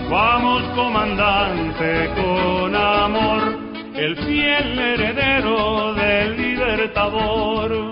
Vamos, comandante, con amor, el fiel heredero del Libertador.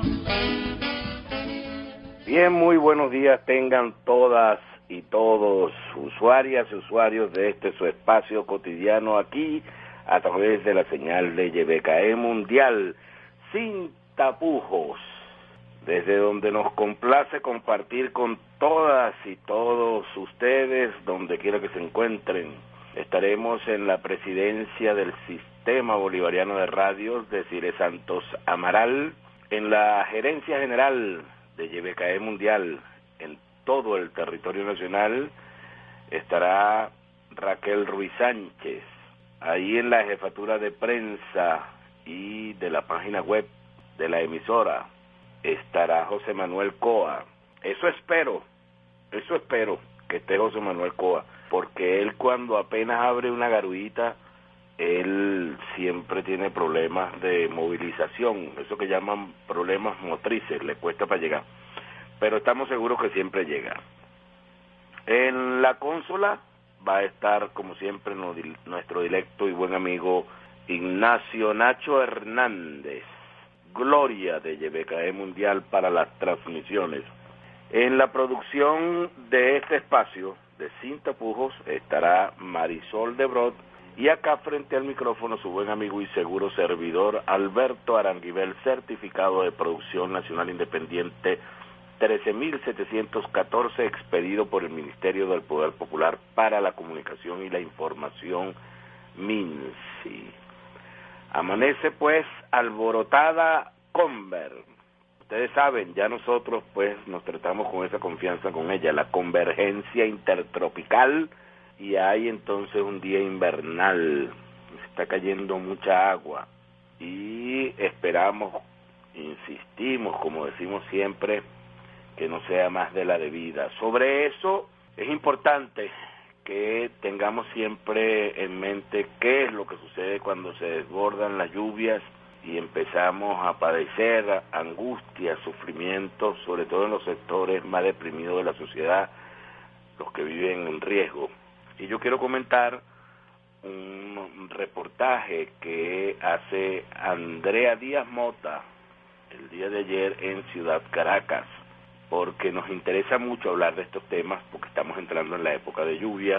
Bien, muy buenos días tengan todas y todos, usuarias y usuarios de este su espacio cotidiano aquí, a través de la señal de YBKE Mundial, sin tapujos, desde donde nos complace compartir con todas y todos ustedes, donde quiera que se encuentren. Estaremos en la presidencia del Sistema Bolivariano de Radios de Cire Santos Amaral, en la gerencia general de YBKE Mundial en todo el territorio nacional estará Raquel Ruiz Sánchez. Ahí en la jefatura de prensa y de la página web de la emisora estará José Manuel Coa. Eso espero que esté José Manuel Coa, porque él cuando apenas abre una garuita, él siempre tiene problemas de movilización, eso que llaman problemas motrices, le cuesta para llegar, pero estamos seguros que siempre llega. En la consola va a estar, como siempre, nuestro directo y buen amigo Ignacio Nacho Hernández, gloria de YBKE Mundial para las transmisiones. En la producción de este espacio de Sin Tapujos estará Marisol de Brod, y acá frente al micrófono su buen amigo y seguro servidor Alberto Aranguibel, certificado de producción nacional independiente 13.714, expedido por el Ministerio del Poder Popular para la Comunicación y la Información, MINSI. Amanece pues alborotada Conver. Ustedes saben, ya nosotros pues nos tratamos con esa confianza con ella, la convergencia intertropical, y hay entonces un día invernal, se está cayendo mucha agua y esperamos, insistimos, como decimos siempre, que no sea más de la debida. Sobre eso es importante que tengamos siempre en mente qué es lo que sucede cuando se desbordan las lluvias y empezamos a padecer angustias, sufrimientos, sobre todo en los sectores más deprimidos de la sociedad, los que viven en riesgo. Y yo quiero comentar un reportaje que hace Andrea Díaz Mota el día de ayer en Ciudad Caracas, porque nos interesa mucho hablar de estos temas, porque estamos entrando en la época de lluvia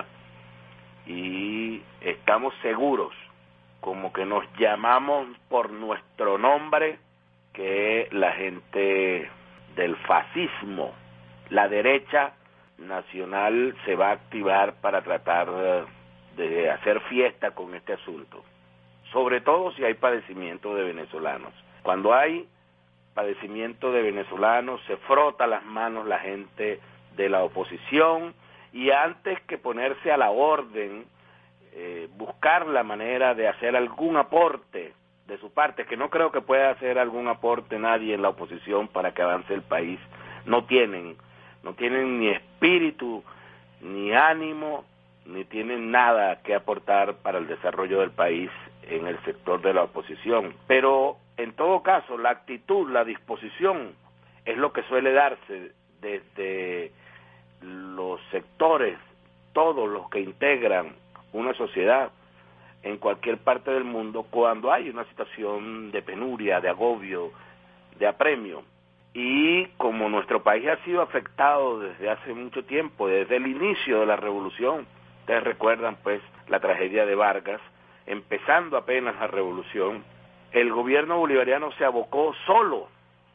y estamos seguros, como que nos llamamos por nuestro nombre, que la gente del fascismo, la derecha nacional, se va a activar para tratar de hacer fiesta con este asunto, sobre todo si hay padecimiento de venezolanos. Cuando hay padecimiento de venezolanos, se frota las manos la gente de la oposición, y antes que ponerse a la orden, buscar la manera de hacer algún aporte de su parte, que no creo que pueda hacer algún aporte nadie en la oposición para que avance el país. No tienen ni espíritu, ni ánimo, ni tienen nada que aportar para el desarrollo del país en el sector de la oposición. Pero en todo caso, la actitud, la disposición es lo que suele darse desde los sectores, todos los que integran una sociedad en cualquier parte del mundo, cuando hay una situación de penuria, de agobio, de apremio. Y como nuestro país ha sido afectado desde hace mucho tiempo, desde el inicio de la revolución, ustedes recuerdan pues la tragedia de Vargas, empezando apenas la revolución, el gobierno bolivariano se abocó solo,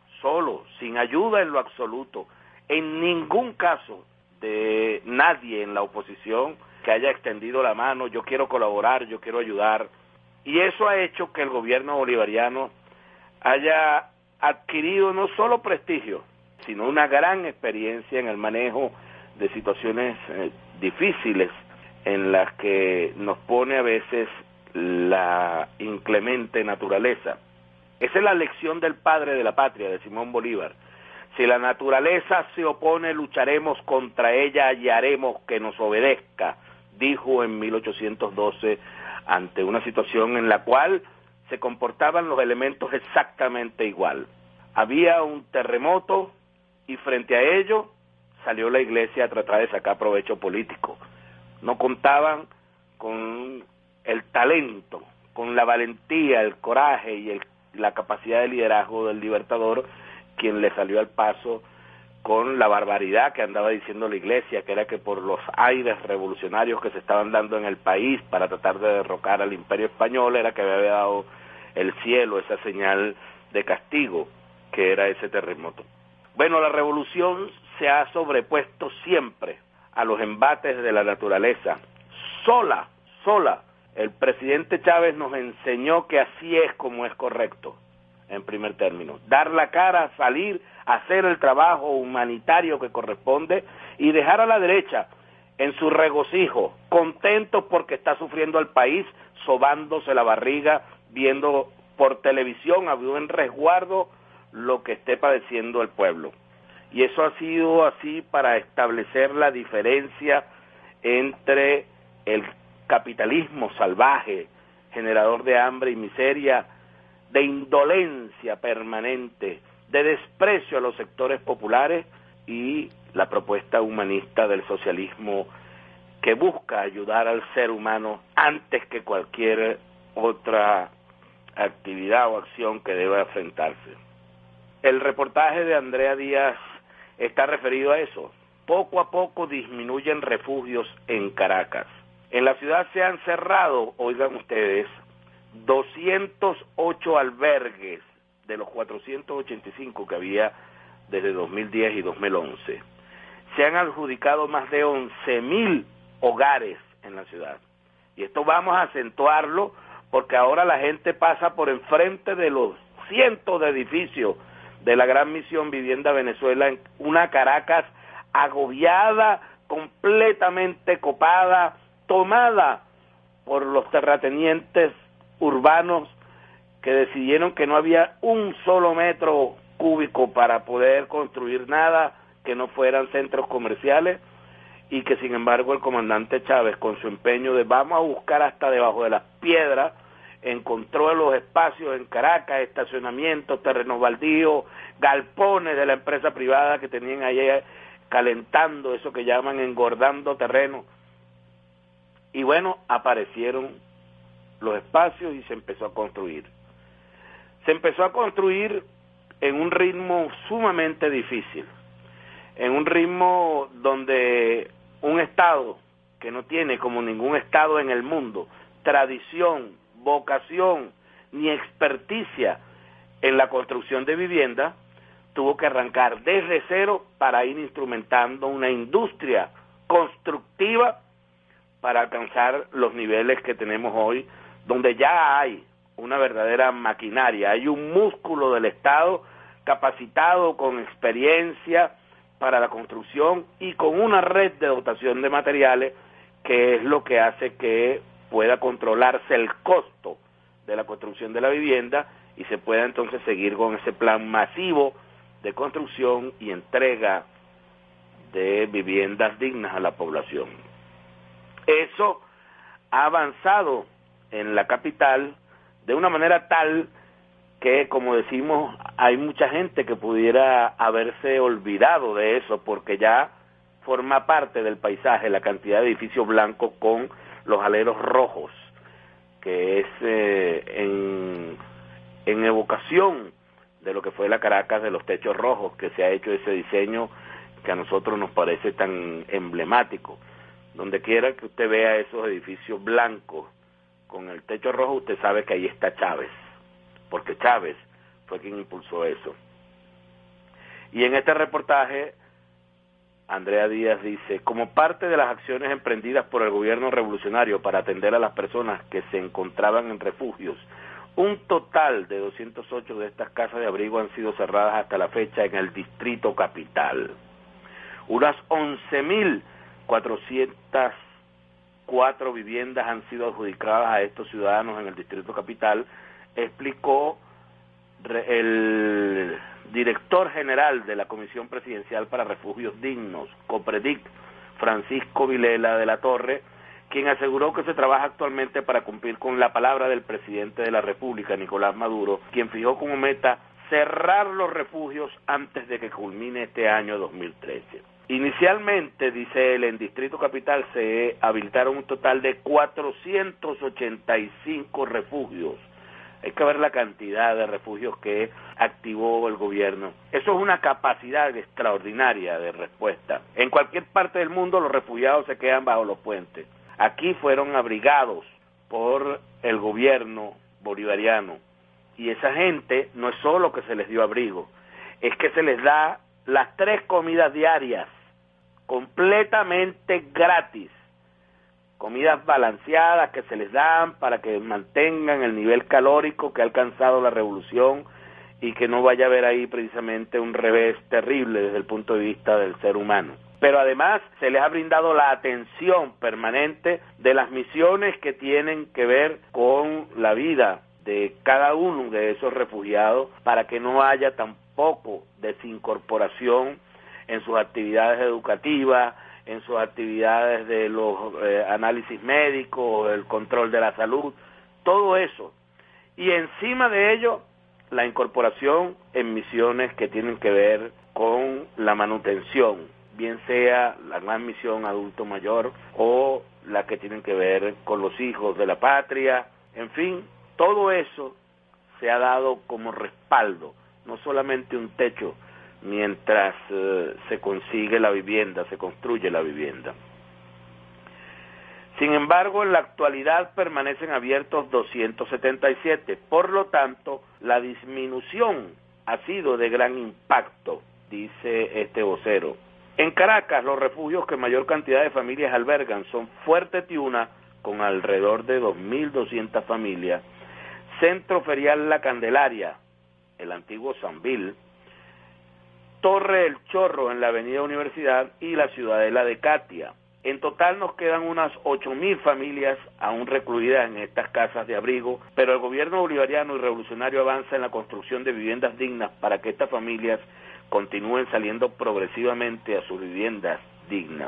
sin ayuda en lo absoluto, en ningún caso de nadie en la oposición que haya extendido la mano, yo quiero colaborar, yo quiero ayudar, y eso ha hecho que el gobierno bolivariano haya adquirido no solo prestigio, sino una gran experiencia en el manejo de situaciones difíciles en las que nos pone a veces la inclemente naturaleza. Esa es la lección del padre de la patria, de Simón Bolívar. Si la naturaleza se opone, lucharemos contra ella y haremos que nos obedezca, dijo en 1812, ante una situación en la cual se comportaban los elementos exactamente igual. Había un terremoto y frente a ello salió la iglesia a tratar de sacar provecho político. no contaban con el talento, con la valentía, el coraje y la capacidad de liderazgo del Libertador, quien le salió al paso con la barbaridad que andaba diciendo la Iglesia, que era que por los aires revolucionarios que se estaban dando en el país para tratar de derrocar al Imperio Español, era que había dado el cielo esa señal de castigo, que era ese terremoto. Bueno, la revolución se ha sobrepuesto siempre a los embates de la naturaleza, sola. El presidente Chávez nos enseñó que así es como es correcto, en primer término, dar la cara, salir, hacer el trabajo humanitario que corresponde y dejar a la derecha en su regocijo, contentos porque está sufriendo el país, sobándose la barriga, viendo por televisión a buen resguardo lo que esté padeciendo el pueblo. Y eso ha sido así para establecer la diferencia entre el capitalismo salvaje, generador de hambre y miseria, de indolencia permanente, de desprecio a los sectores populares, y la propuesta humanista del socialismo que busca ayudar al ser humano antes que cualquier otra actividad o acción que deba enfrentarse. El reportaje de Andrea Díaz está referido a eso. Poco a poco disminuyen refugios en Caracas. En la ciudad se han cerrado, oigan ustedes, 208 albergues de los 485 que había desde 2010 y 2011. Se han adjudicado más de 11.000 hogares en la ciudad. Y esto vamos a acentuarlo porque ahora la gente pasa por enfrente de los cientos de edificios de la Gran Misión Vivienda Venezuela, en una Caracas agobiada, completamente copada, tomada por los terratenientes urbanos que decidieron que no había un solo metro cúbico para poder construir nada que no fueran centros comerciales, y que sin embargo el comandante Chávez, con su empeño de vamos a buscar hasta debajo de las piedras, encontró los espacios en Caracas, estacionamientos, terrenos baldíos, galpones de la empresa privada que tenían ahí calentando, eso que llaman engordando terreno. Y bueno, aparecieron los espacios y se empezó a construir. Se empezó a construir en un ritmo sumamente difícil, en un ritmo donde un Estado que no tiene, como ningún Estado en el mundo, tradición, vocación ni experticia en la construcción de vivienda, tuvo que arrancar desde cero para ir instrumentando una industria constructiva para alcanzar los niveles que tenemos hoy, donde ya hay una verdadera maquinaria, hay un músculo del Estado capacitado con experiencia para la construcción y con una red de dotación de materiales que es lo que hace que pueda controlarse el costo de la construcción de la vivienda y se pueda entonces seguir con ese plan masivo de construcción y entrega de viviendas dignas a la población. Eso ha avanzado en la capital de una manera tal que, como decimos, hay mucha gente que pudiera haberse olvidado de eso porque ya forma parte del paisaje la cantidad de edificios blancos con los aleros rojos, que es en evocación de lo que fue la Caracas de los techos rojos, que se ha hecho ese diseño que a nosotros nos parece tan emblemático. Donde quiera que usted vea esos edificios blancos con el techo rojo, usted sabe que ahí está Chávez, porque Chávez fue quien impulsó eso. Y en este reportaje, Andrea Díaz dice, como parte de las acciones emprendidas por el gobierno revolucionario para atender a las personas que se encontraban en refugios, un total de 208 de estas casas de abrigo han sido cerradas hasta la fecha en el Distrito Capital. Unas 11.404 viviendas han sido adjudicadas a estos ciudadanos en el Distrito Capital, explicó el director general de la Comisión Presidencial para Refugios Dignos, COPREDIC, Francisco Vilela de la Torre, quien aseguró que se trabaja actualmente para cumplir con la palabra del presidente de la República, Nicolás Maduro, quien fijó como meta cerrar los refugios antes de que culmine este año 2013. Inicialmente, dice él, en Distrito Capital se habilitaron un total de 485 refugios. Hay que ver la cantidad de refugios que activó el gobierno. Eso es una capacidad extraordinaria de respuesta. En cualquier parte del mundo los refugiados se quedan bajo los puentes. Aquí fueron abrigados por el gobierno bolivariano. Y esa gente no es solo que se les dio abrigo, es que se les da las 3 comidas diarias, completamente gratis. Comidas balanceadas que se les dan para que mantengan el nivel calórico que ha alcanzado la revolución y que no vaya a haber ahí precisamente un revés terrible desde el punto de vista del ser humano. Pero además se les ha brindado la atención permanente de las misiones que tienen que ver con la vida de cada uno de esos refugiados para que no haya tampoco desincorporación en sus actividades educativas, en sus actividades de los análisis médicos, el control de la salud, todo eso. Y encima de ello, la incorporación en misiones que tienen que ver con la manutención, bien sea la gran misión adulto mayor o la que tienen que ver con los hijos de la patria, en fin, todo eso se ha dado como respaldo, no solamente un techo, mientras se consigue la vivienda, se construye la vivienda. Sin embargo, en la actualidad permanecen abiertos 277, por lo tanto, la disminución ha sido de gran impacto, dice este vocero. En Caracas, los refugios que mayor cantidad de familias albergan son Fuerte Tiuna, con alrededor de 2.200 familias, Centro Ferial La Candelaria, el antiguo Sanvil, Torre El Chorro en la Avenida Universidad y la Ciudadela de Catia. En total nos quedan unas 8.000 familias aún recluidas en estas casas de abrigo, pero el gobierno bolivariano y revolucionario avanza en la construcción de viviendas dignas para que estas familias continúen saliendo progresivamente a sus viviendas dignas.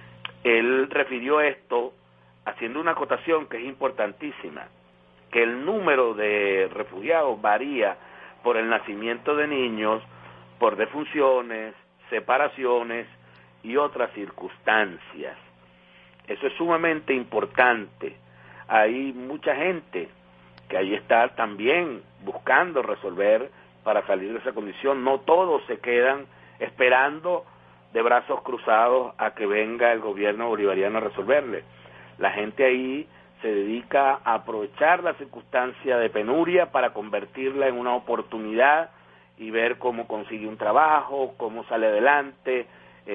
Él refirió esto haciendo una acotación que es importantísima, que el número de refugiados varía por el nacimiento de niños, por defunciones, separaciones y otras circunstancias. Eso es sumamente importante. Hay mucha gente que ahí está también buscando resolver para salir de esa condición. No todos se quedan esperando de brazos cruzados a que venga el gobierno bolivariano a resolverle. La gente ahí se dedica a aprovechar la circunstancia de penuria para convertirla en una oportunidad y ver cómo consigue un trabajo, cómo sale adelante,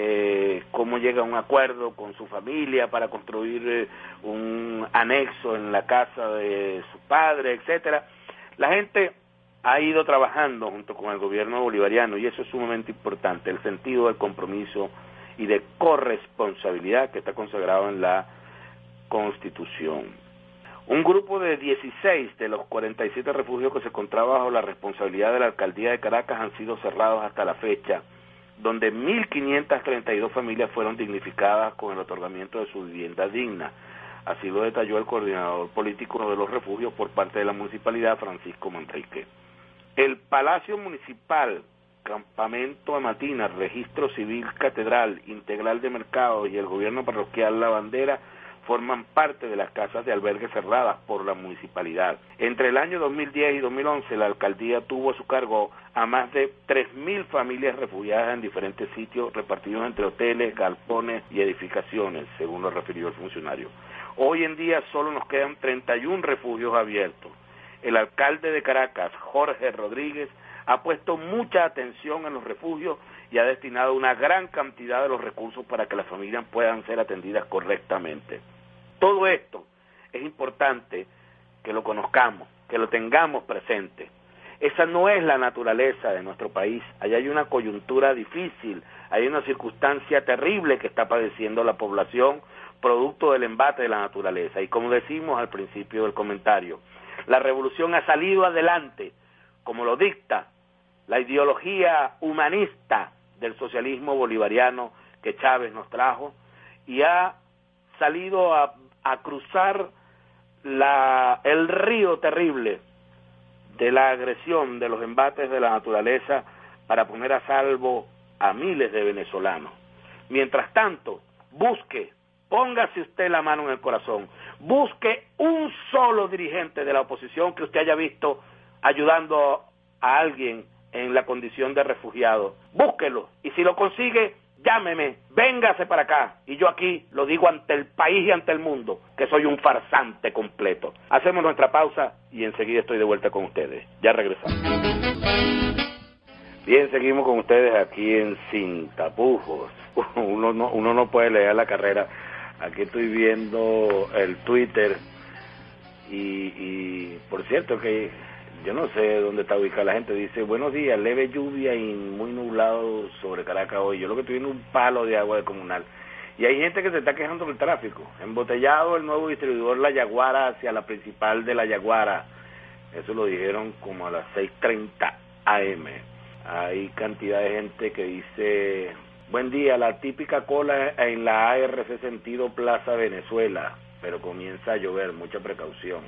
cómo llega a un acuerdo con su familia para construir un anexo en la casa de su padre, etcétera. La gente ha ido trabajando junto con el gobierno bolivariano y eso es sumamente importante, el sentido del compromiso y de corresponsabilidad que está consagrado en la Constitución. Un grupo de 16 de los 47 refugios que se encontraban bajo la responsabilidad de la Alcaldía de Caracas han sido cerrados hasta la fecha, donde 1.532 familias fueron dignificadas con el otorgamiento de su vivienda digna. Así lo detalló el coordinador político de los refugios por parte de la municipalidad, Francisco Manrique. El Palacio Municipal, Campamento Amatina, Registro Civil Catedral, Integral de Mercados y el Gobierno Parroquial La Bandera forman parte de las casas de albergue cerradas por la municipalidad. Entre el año 2010 y 2011, la alcaldía tuvo a su cargo a más de 3.000 familias refugiadas en diferentes sitios repartidos entre hoteles, galpones y edificaciones, según lo refirió el funcionario. Hoy en día solo nos quedan 31 refugios abiertos. El alcalde de Caracas, Jorge Rodríguez, ha puesto mucha atención en los refugios y ha destinado una gran cantidad de los recursos para que las familias puedan ser atendidas correctamente. Todo esto es importante que lo conozcamos, que lo tengamos presente. Esa no es la naturaleza de nuestro país. Allá hay una coyuntura difícil, hay una circunstancia terrible que está padeciendo la población, producto del embate de la naturaleza. Y como decimos al principio del comentario, la revolución ha salido adelante, como lo dicta la ideología humanista del socialismo bolivariano que Chávez nos trajo, y ha salido a cruzar el río terrible de la agresión, de los embates de la naturaleza, para poner a salvo a miles de venezolanos. Mientras tanto, póngase usted la mano en el corazón, busque un solo dirigente de la oposición que usted haya visto ayudando a alguien en la condición de refugiado, búsquelo, y si lo consigue, llámeme, véngase para acá, y yo aquí lo digo ante el país y ante el mundo, que soy un farsante completo. Hacemos nuestra pausa y enseguida estoy de vuelta con ustedes. Ya regresamos. Bien, seguimos con ustedes aquí en Sin Tapujos. Uno no puede leer la carrera. Aquí estoy viendo el Twitter y por cierto que yo no sé dónde está ubicada la gente. Dice, buenos días, leve lluvia y muy nublado sobre Caracas hoy. Yo lo que estoy viendo es un palo de agua de comunal. Y hay gente que se está quejando del tráfico. Embotellado el nuevo distribuidor La Yaguara hacia la principal de La Yaguara. Eso lo dijeron como a las 6:30 AM. Hay cantidad de gente que dice, buen día, la típica cola en la ARC sentido Plaza Venezuela, pero comienza a llover, mucha precaución.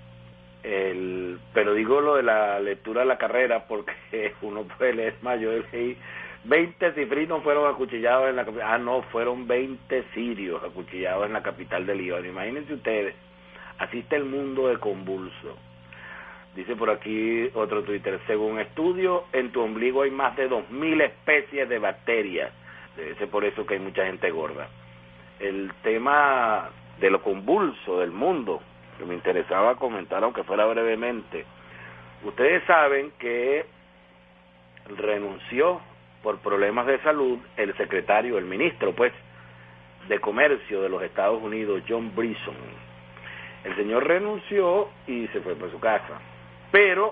Pero digo lo de la lectura de la carrera porque uno puede leer más. Yo leí 20 cifrinos fueron acuchillados en la capital. No, fueron 20 sirios acuchillados en la capital del Líbano. Imagínense ustedes, así está el mundo de convulso. Dice por aquí otro Twitter, según estudio, en tu ombligo hay más de 2.000 especies de bacterias. Debe ser por eso que hay mucha gente gorda. El tema de lo convulso del mundo, que me interesaba comentar, aunque fuera brevemente. Ustedes saben que renunció por problemas de salud el ministro, de Comercio de los Estados Unidos, John Brisson. El señor renunció y se fue para su casa. Pero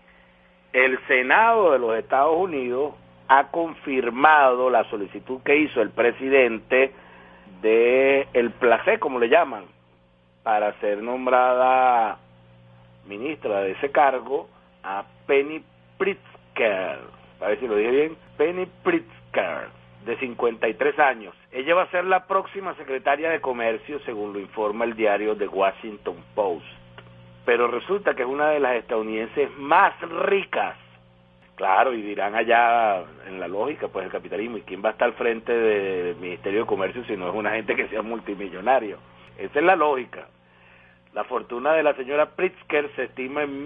el Senado de los Estados Unidos ha confirmado la solicitud que hizo el presidente de el placé, como le llaman, para ser nombrada ministra de ese cargo a Penny Pritzker, a ver si lo dije bien, Penny Pritzker, de 53 años. Ella va a ser la próxima secretaria de Comercio, según lo informa el diario The Washington Post. Pero resulta que es una de las estadounidenses más ricas. Claro, y dirán allá en la lógica, pues el capitalismo, ¿y quién va a estar al frente del Ministerio de Comercio si no es una gente que sea multimillonario? Esa es la lógica. La fortuna de la señora Pritzker se estima en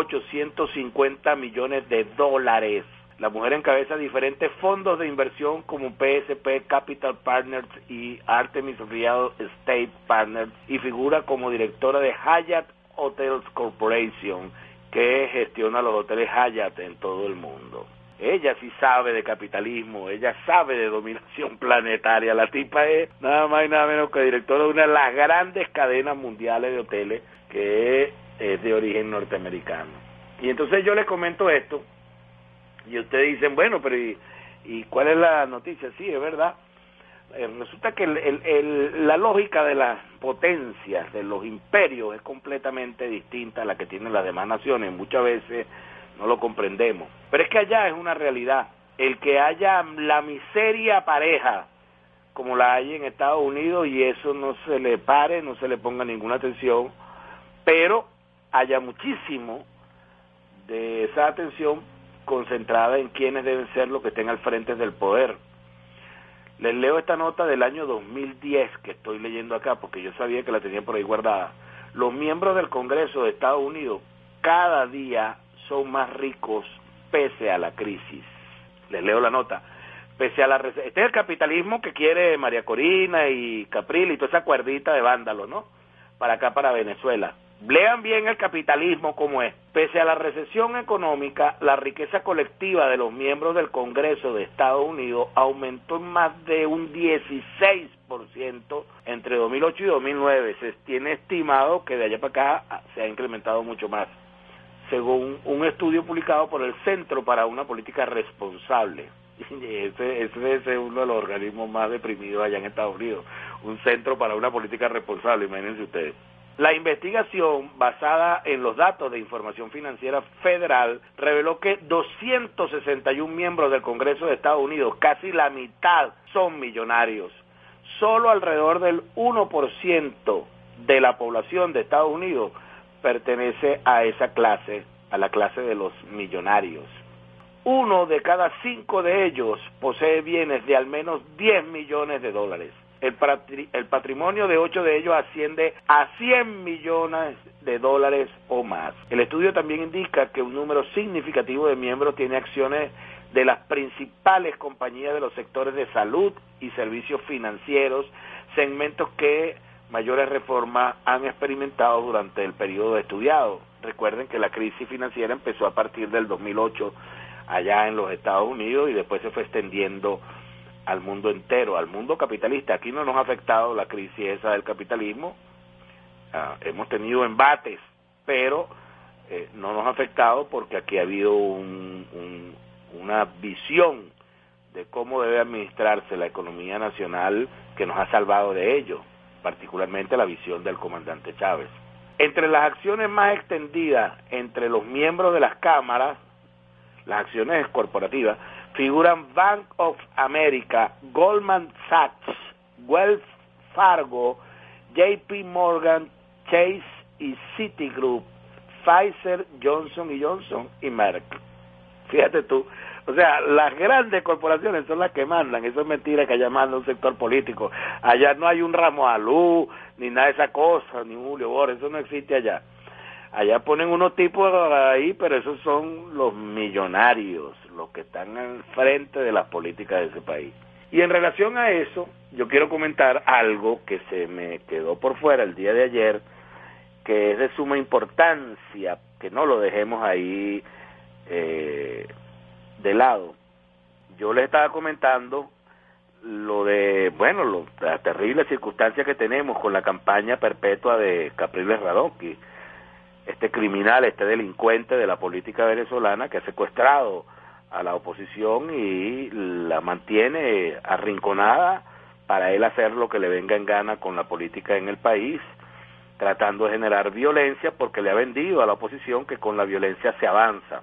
$1.850 millones. La mujer encabeza diferentes fondos de inversión como PSP Capital Partners y Artemis Real Estate Partners y figura como directora de Hyatt Hotels Corporation, que gestiona los hoteles Hyatt en todo el mundo. Ella sí sabe de capitalismo, ella sabe de dominación planetaria. La tipa es nada más y nada menos que directora de una de las grandes cadenas mundiales de hoteles que es de origen norteamericano. Y entonces yo les comento esto y ustedes dicen, bueno, pero ¿y cuál es la noticia? Sí, es verdad. Resulta que la lógica de las potencias, de los imperios, es completamente distinta a la que tienen las demás naciones. Muchas veces no lo comprendemos. Pero es que allá es una realidad. El que haya la miseria pareja, como la hay en Estados Unidos, y eso no se le pare, no se le ponga ninguna atención, pero haya muchísimo de esa atención concentrada en quienes deben ser los que estén al frente del poder. Les leo esta nota del año 2010 que estoy leyendo acá porque yo sabía que la tenía por ahí guardada. Los miembros del Congreso de Estados Unidos cada día son más ricos pese a la crisis. Les leo la nota. Pese a la este es el capitalismo que quiere María Corina y Capriles y toda esa cuerdita de vándalos, ¿no? Para acá, para Venezuela. Lean bien el capitalismo como es. Pese a la recesión económica, la riqueza colectiva de los miembros del Congreso de Estados Unidos aumentó en más de un 16% entre 2008 y 2009. Se tiene estimado que de allá para acá se ha incrementado mucho más, según un estudio publicado por el Centro para una Política Responsable. Ese es uno de los organismos más deprimidos allá en Estados Unidos, un Centro para una Política Responsable, imagínense ustedes. La investigación, basada en los datos de Información Financiera Federal, reveló que 261 miembros del Congreso de Estados Unidos, casi la mitad, son millonarios. Solo alrededor del 1% de la población de Estados Unidos pertenece a esa clase, a la clase de los millonarios. 1 de cada 5 de ellos posee bienes de al menos 10 millones de dólares. El patrimonio de 8 de ellos asciende a 100 millones de dólares o más. El estudio también indica que un número significativo de miembros tiene acciones de las principales compañías de los sectores de salud y servicios financieros, segmentos que mayores reformas han experimentado durante el periodo estudiado. Recuerden que la crisis financiera empezó a partir del 2008 allá en los Estados Unidos y después se fue extendiendo al mundo entero, al mundo capitalista. Aquí no nos ha afectado la crisis esa del capitalismo, hemos tenido embates, pero no nos ha afectado porque aquí ha habido una visión de cómo debe administrarse la economía nacional que nos ha salvado de ello, particularmente la visión del comandante Chávez. Entre las acciones más extendidas entre los miembros de las cámaras, las acciones corporativas, figuran Bank of America, Goldman Sachs, Wells Fargo, JP Morgan, Chase y Citigroup, Pfizer, Johnson & Johnson y Merck. Fíjate tú, o sea, las grandes corporaciones son las que mandan. Eso es mentira que allá manda un sector político. Allá no hay un Ramos Alú, ni nada de esa cosa, ni un Julio Borges, eso no existe allá. Allá ponen unos tipos ahí, pero esos son los millonarios, los que están al frente de las políticas de ese país. Y en relación a eso, yo quiero comentar algo que se me quedó por fuera el día de ayer, que es de suma importancia, que no lo dejemos ahí de lado. Yo les estaba comentando lo de, bueno, la terrible circunstancia que tenemos con la campaña perpetua de Capriles Radonqui, este criminal, este delincuente de la política venezolana que ha secuestrado a la oposición y la mantiene arrinconada para él hacer lo que le venga en gana con la política en el país, tratando de generar violencia porque le ha vendido a la oposición que con la violencia se avanza.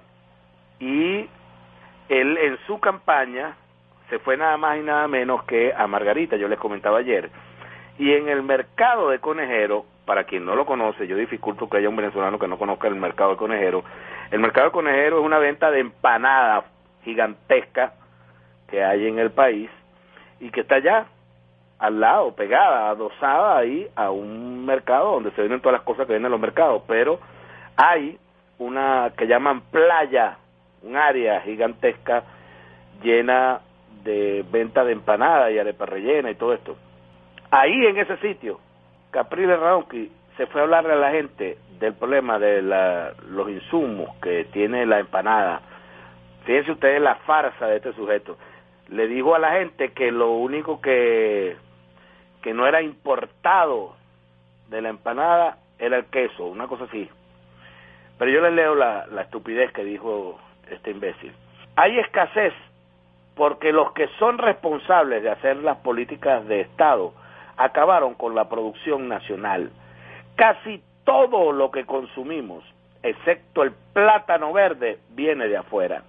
Y él en su campaña se fue nada más y nada menos que a Margarita, yo les comentaba ayer, y en el mercado de Conejero, para quien no lo conoce, yo dificulto que haya un venezolano que no conozca el mercado de Conejero. El mercado de Conejero es una venta de empanadas gigantesca que hay en el país y que está allá, al lado, pegada, adosada ahí a un mercado donde se venden todas las cosas que venden en los mercados, pero hay una que llaman playa, un área gigantesca llena de venta de empanadas y arepa rellena y todo esto. Ahí en ese sitio, Capriles Radonqui se fue a hablarle a la gente del problema de los insumos que tiene la empanada. Fíjense ustedes la farsa de este sujeto. Le dijo a la gente que lo único que no era importado de la empanada era el queso, una cosa así. Pero yo les leo la estupidez que dijo este imbécil. Hay escasez porque los que son responsables de hacer las políticas de Estado acabaron con la producción nacional. Casi todo lo que consumimos, excepto el plátano verde, viene de afuera.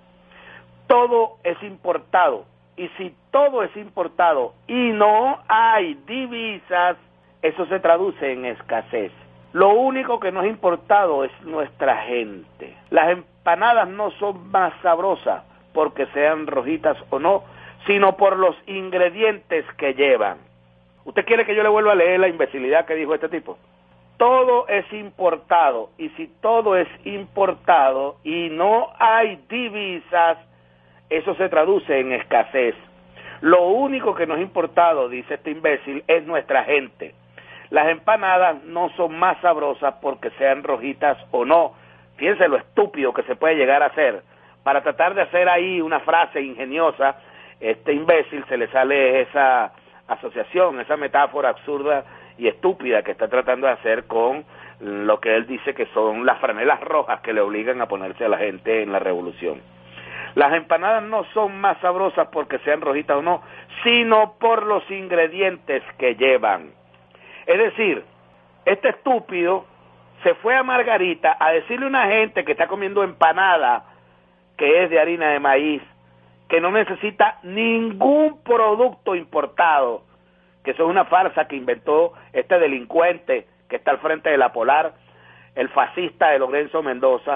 Todo es importado, y si todo es importado y no hay divisas, eso se traduce en escasez. Lo único que no es importado es nuestra gente. Las empanadas no son más sabrosas porque sean rojitas o no, sino por los ingredientes que llevan. ¿Usted quiere que yo le vuelva a leer la imbecilidad que dijo este tipo? Todo es importado, y si todo es importado y no hay divisas, eso se traduce en escasez. Lo único que no es importado, dice este imbécil, es nuestra gente. Las empanadas no son más sabrosas porque sean rojitas o no. Fíjense lo estúpido que se puede llegar a hacer. Para tratar de hacer ahí una frase ingeniosa, este imbécil se le sale esa asociación, esa metáfora absurda y estúpida que está tratando de hacer con lo que él dice que son las franelas rojas que le obligan a ponerse a la gente en la revolución. Las empanadas no son más sabrosas porque sean rojitas o no, sino por los ingredientes que llevan. Es decir, este estúpido se fue a Margarita a decirle a una gente que está comiendo empanada, que es de harina de maíz, que no necesita ningún producto importado, que eso es una farsa que inventó este delincuente que está al frente de la Polar, el fascista de Lorenzo Mendoza,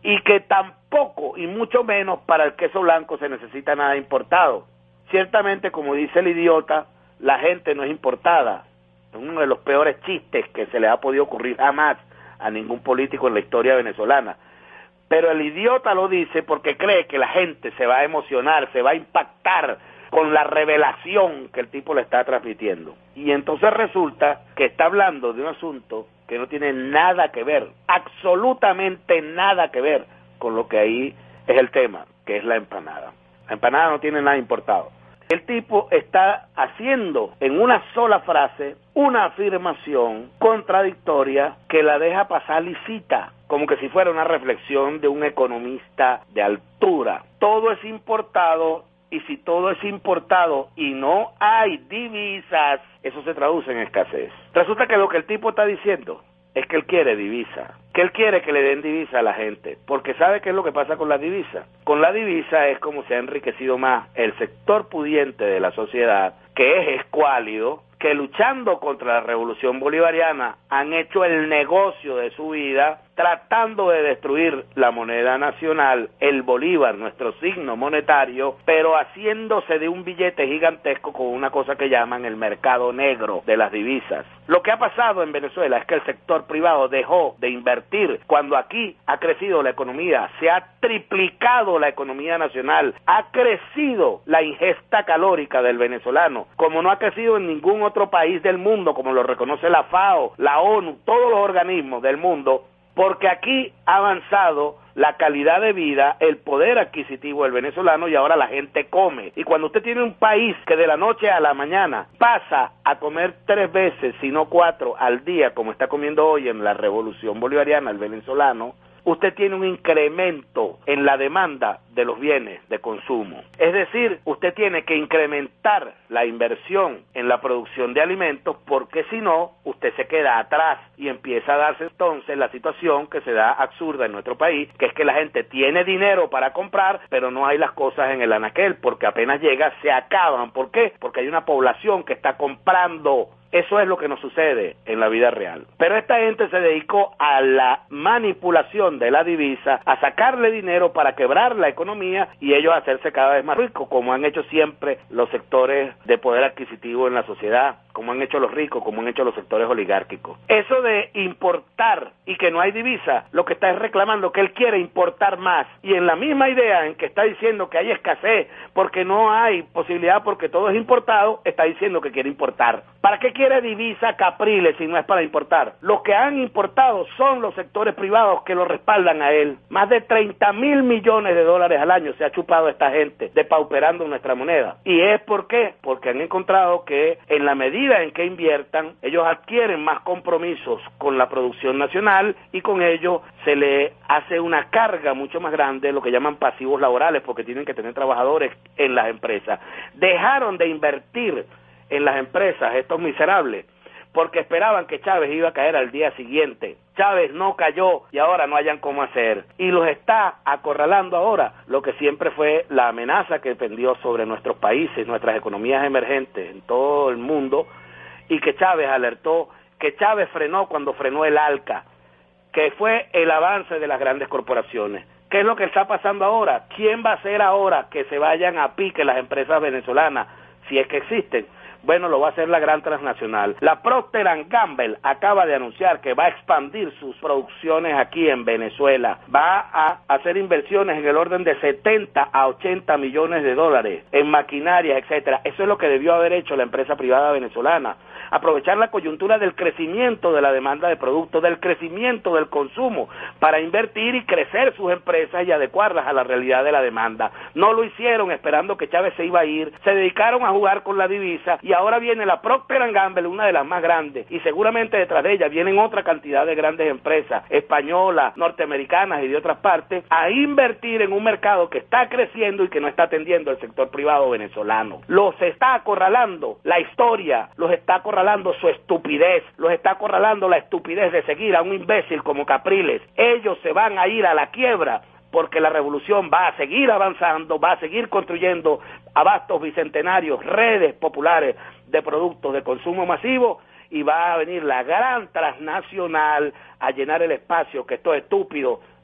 y que tampoco, y mucho menos para el queso blanco se necesita nada importado. Ciertamente, como dice el idiota, la gente no es importada. Es uno de los peores chistes que se le ha podido ocurrir jamás a ningún político en la historia venezolana. Pero el idiota lo dice porque cree que la gente se va a emocionar, se va a impactar con la revelación que el tipo le está transmitiendo. Y entonces resulta que está hablando de un asunto que no tiene nada que ver, absolutamente nada que ver con lo que ahí es el tema, que es la empanada. La empanada no tiene nada importado. El tipo está haciendo en una sola frase una afirmación contradictoria que la deja pasar lisita, como que si fuera una reflexión de un economista de altura. Todo es importado, y si todo es importado y no hay divisas, eso se traduce en escasez. Resulta que lo que el tipo está diciendo es que él quiere divisa, que él quiere que le den divisa a la gente, porque ¿sabe qué es lo que pasa con la divisa? Con la divisa es como se ha enriquecido más el sector pudiente de la sociedad, que es escuálido, que luchando contra la revolución bolivariana han hecho el negocio de su vida tratando de destruir la moneda nacional, el bolívar, nuestro signo monetario, pero haciéndose de un billete gigantesco con una cosa que llaman el mercado negro de las divisas. Lo que ha pasado en Venezuela es que el sector privado dejó de invertir cuando aquí ha crecido la economía, se ha triplicado la economía nacional, ha crecido la ingesta calórica del venezolano, como no ha crecido en ningún otro país del mundo, como lo reconoce la FAO, la ONU, todos los organismos del mundo, porque aquí ha avanzado la calidad de vida, el poder adquisitivo del venezolano y ahora la gente come. Y cuando usted tiene un país que de la noche a la mañana pasa a comer 3 veces, si no 4 al día, como está comiendo hoy en la revolución bolivariana el venezolano, usted tiene un incremento en la demanda de los bienes de consumo. Es decir, usted tiene que incrementar la inversión en la producción de alimentos porque si no, usted se queda atrás y empieza a darse entonces la situación que se da absurda en nuestro país, que es que la gente tiene dinero para comprar, pero no hay las cosas en el anaquel, porque apenas llega se acaban. ¿Por qué? Porque hay una población que está comprando. Eso es lo que nos sucede en la vida real. Pero esta gente se dedicó a la manipulación de la divisa, a sacarle dinero para quebrar la economía y ellos hacerse cada vez más ricos, como han hecho siempre los sectores de poder adquisitivo en la sociedad, como han hecho los ricos, como han hecho los sectores oligárquicos. Eso de importar y que no hay divisa, lo que está es reclamando que él quiere importar más, y en la misma idea en que está diciendo que hay escasez porque no hay posibilidad porque todo es importado, está diciendo que quiere importar. ¿Para qué quiere divisa Capriles si no es para importar? Los que han importado son los sectores privados que lo respaldan a él. Más de 30.000 millones de dólares al año se ha chupado esta gente, depauperando nuestra moneda. ¿Y es por qué? Porque han encontrado que en la medida en que inviertan, ellos adquieren más compromisos con la producción nacional y con ello se le hace una carga mucho más grande, lo que llaman pasivos laborales, porque tienen que tener trabajadores en las empresas. Dejaron de invertir en las empresas estos miserables porque esperaban que Chávez iba a caer al día siguiente. Chávez no cayó y ahora no hayan cómo hacer. Y los está acorralando ahora, lo que siempre fue la amenaza que pendió sobre nuestros países, nuestras economías emergentes en todo el mundo, y que Chávez alertó, que Chávez frenó cuando frenó el ALCA, que fue el avance de las grandes corporaciones. ¿Qué es lo que está pasando ahora? ¿Quién va a hacer ahora que se vayan a pique las empresas venezolanas, si es que existen? Bueno, lo va a hacer la gran transnacional. La Procter & Gamble acaba de anunciar que va a expandir sus producciones aquí en Venezuela. Va a hacer inversiones en el orden de 70 a 80 millones de dólares en maquinaria, etcétera. Eso es lo que debió haber hecho la empresa privada venezolana. Aprovechar la coyuntura del crecimiento de la demanda de productos, del crecimiento del consumo, para invertir y crecer sus empresas y adecuarlas a la realidad de la demanda. No lo hicieron esperando que Chávez se iba a ir, se dedicaron a jugar con la divisa y ahora viene la Procter & Gamble, una de las más grandes, y seguramente detrás de ella vienen otra cantidad de grandes empresas españolas, norteamericanas y de otras partes, a invertir en un mercado que está creciendo y que no está atendiendo el sector privado venezolano. Los está acorralando la historia, los está acorralando su estupidez, los está acorralando la estupidez de seguir a un imbécil como Capriles. Ellos se van a ir a la quiebra porque la revolución va a seguir avanzando, va a seguir construyendo abastos bicentenarios, redes populares de productos de consumo masivo, y va a venir la gran transnacional a llenar el espacio que estos estúpidos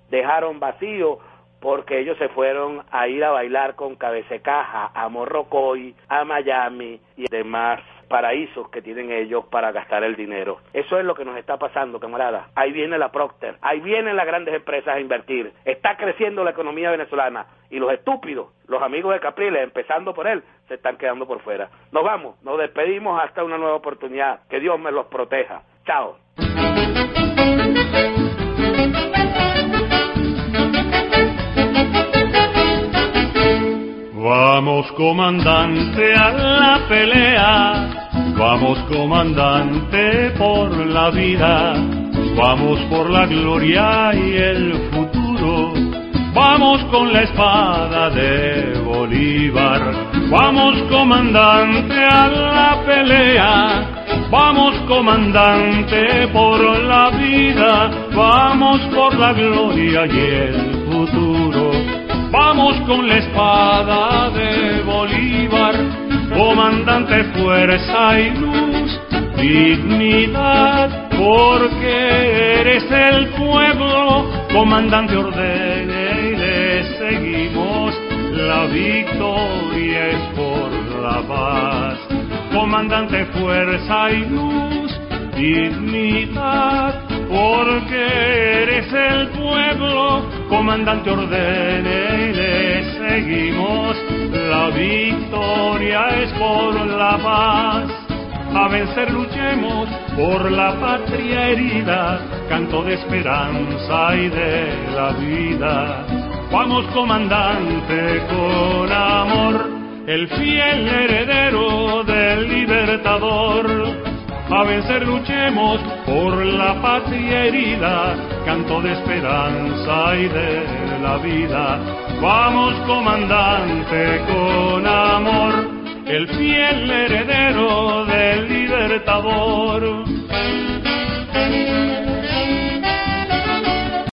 dejaron vacío porque ellos se fueron a ir a bailar con Cabececaja, a Morrocoy, a Miami y demás paraísos que tienen ellos para gastar el dinero. Eso es lo que nos está pasando, camaradas. Ahí viene la Procter, ahí vienen las grandes empresas a invertir. Está creciendo la economía venezolana y los estúpidos, los amigos de Capriles, empezando por él, se están quedando por fuera. Nos vamos, nos despedimos hasta una nueva oportunidad. Que Dios me los proteja. Chao. Vamos, comandante, a la pelea. Vamos, comandante, por la vida. Vamos por la gloria y el futuro. Vamos con la espada de Bolívar. Vamos, comandante, a la pelea. Vamos, comandante, por la vida. Vamos por la gloria y el futuro. Vamos con la espada de Bolívar, comandante, fuerza y luz, dignidad, porque eres el pueblo, comandante, ordene y le seguimos, la victoria es por la paz. Comandante, fuerza y luz, dignidad, porque eres el pueblo, comandante, ordene y le seguimos, la victoria es por la paz. A vencer luchemos por la patria herida, canto de esperanza y de la vida. Vamos, comandante, con amor, el fiel heredero del libertador. A vencer luchemos por la patria herida, canto de esperanza y de la vida. Vamos, comandante, con amor, el fiel heredero del libertador.